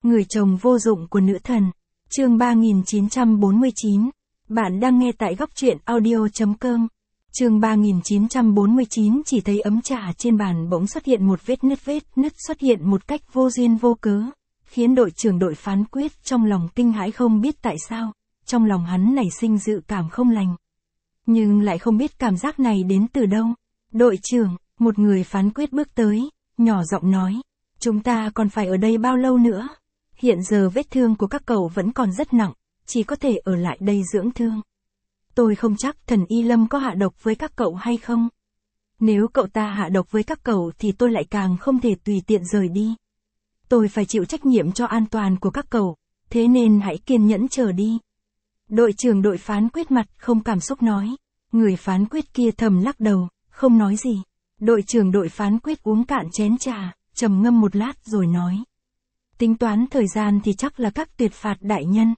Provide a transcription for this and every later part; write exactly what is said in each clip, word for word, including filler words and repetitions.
Người chồng vô dụng của nữ thần. Chương ba nghìn chín trăm bốn mươi chín. Bạn đang nghe tại góc truyện audio chấm com. Chương ba nghìn chín trăm bốn mươi chín. Chỉ thấy ấm trà trên bàn bỗng xuất hiện một vết nứt vết nứt xuất hiện một cách vô duyên vô cớ, khiến đội trưởng đội phán quyết trong lòng kinh hãi không biết tại sao, trong lòng hắn nảy sinh dự cảm không lành. Nhưng lại không biết cảm giác này đến từ đâu. Đội trưởng, một người phán quyết bước tới, nhỏ giọng nói, chúng ta còn phải ở đây bao lâu nữa? Hiện giờ vết thương của các cậu vẫn còn rất nặng, chỉ có thể ở lại đây dưỡng thương. Tôi không chắc thần Y Lâm có hạ độc với các cậu hay không. Nếu cậu ta hạ độc với các cậu thì tôi lại càng không thể tùy tiện rời đi. Tôi phải chịu trách nhiệm cho an toàn của các cậu, thế nên hãy kiên nhẫn chờ đi. Đội trưởng đội phán quyết mặt không cảm xúc nói. Người phán quyết kia thầm lắc đầu, không nói gì. Đội trưởng đội phán quyết uống cạn chén trà, trầm ngâm một lát rồi nói. Tính toán thời gian thì chắc là các tuyệt phạt đại nhân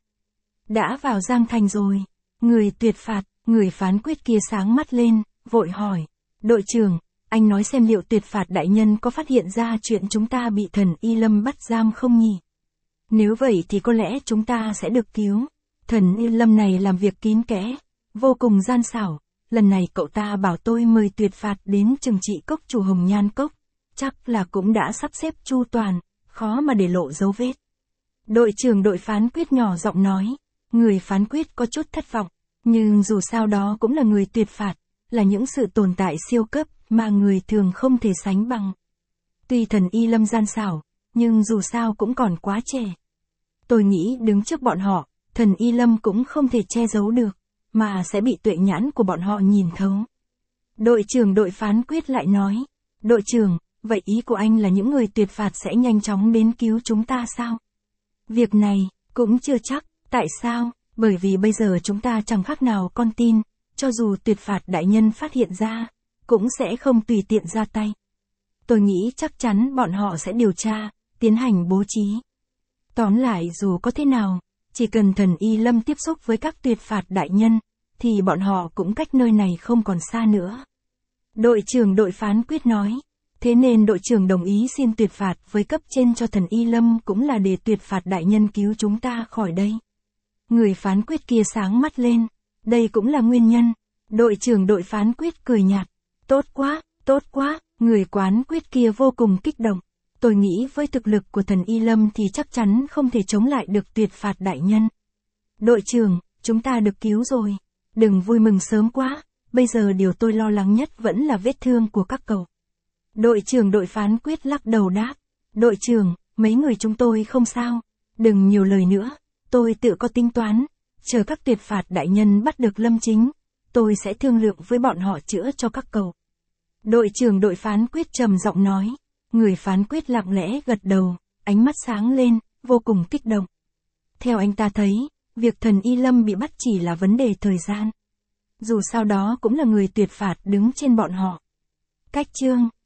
đã vào Giang Thành rồi. Người tuyệt phạt, người phán quyết kia sáng mắt lên, vội hỏi. Đội trưởng, anh nói xem liệu tuyệt phạt đại nhân có phát hiện ra chuyện chúng ta bị thần Y Lâm bắt giam không nhỉ? Nếu vậy thì có lẽ chúng ta sẽ được cứu. Thần Y Lâm này làm việc kín kẽ, vô cùng gian xảo. Lần này cậu ta bảo tôi mời tuyệt phạt đến trừng trị cốc chủ Hồng Nhan Cốc. Chắc là cũng đã sắp xếp chu toàn, khó mà để lộ dấu vết. Đội trưởng đội phán quyết nhỏ giọng nói. Người phán quyết có chút thất vọng, nhưng dù sao đó cũng là người tuyệt phạt, là những sự tồn tại siêu cấp mà người thường không thể sánh bằng. Tuy thần Y Lâm gian xảo, nhưng dù sao cũng còn quá trẻ. Tôi nghĩ đứng trước bọn họ, thần Y Lâm cũng không thể che giấu được, mà sẽ bị tuệ nhãn của bọn họ nhìn thấu. Đội trưởng đội phán quyết lại nói. Đội trưởng, vậy ý của anh là những người tuyệt phạt sẽ nhanh chóng đến cứu chúng ta sao? Việc này, cũng chưa chắc. Tại sao? Bởi vì bây giờ chúng ta chẳng khác nào con tin, cho dù tuyệt phạt đại nhân phát hiện ra, cũng sẽ không tùy tiện ra tay. Tôi nghĩ chắc chắn bọn họ sẽ điều tra, tiến hành bố trí. Tóm lại dù có thế nào, chỉ cần thần Y Lâm tiếp xúc với các tuyệt phạt đại nhân, thì bọn họ cũng cách nơi này không còn xa nữa. Đội trưởng đội phán quyết nói. Thế nên đội trưởng đồng ý xin tuyệt phạt với cấp trên cho thần Y Lâm cũng là để tuyệt phạt đại nhân cứu chúng ta khỏi đây. Người phán quyết kia sáng mắt lên. Đây cũng là nguyên nhân. Đội trưởng đội phán quyết cười nhạt. Tốt quá, tốt quá. Người quán quyết kia vô cùng kích động. Tôi nghĩ với thực lực của thần Y Lâm thì chắc chắn không thể chống lại được tuyệt phạt đại nhân. Đội trưởng, chúng ta được cứu rồi. Đừng vui mừng sớm quá. Bây giờ điều tôi lo lắng nhất vẫn là vết thương của các cậu. Đội trưởng đội phán quyết lắc đầu đáp. Đội trưởng, mấy người chúng tôi không sao. Đừng nhiều lời nữa. Tôi tự có tính toán. Chờ các tuyệt phạt đại nhân bắt được Lâm Chính, tôi sẽ thương lượng với bọn họ chữa cho các cậu. Đội trưởng đội phán quyết trầm giọng nói. Người phán quyết lặng lẽ gật đầu, ánh mắt sáng lên, vô cùng kích động. Theo anh ta thấy, việc thần Y Lâm bị bắt chỉ là vấn đề thời gian. Dù sao đó cũng là người tuyệt phạt đứng trên bọn họ. Cách chương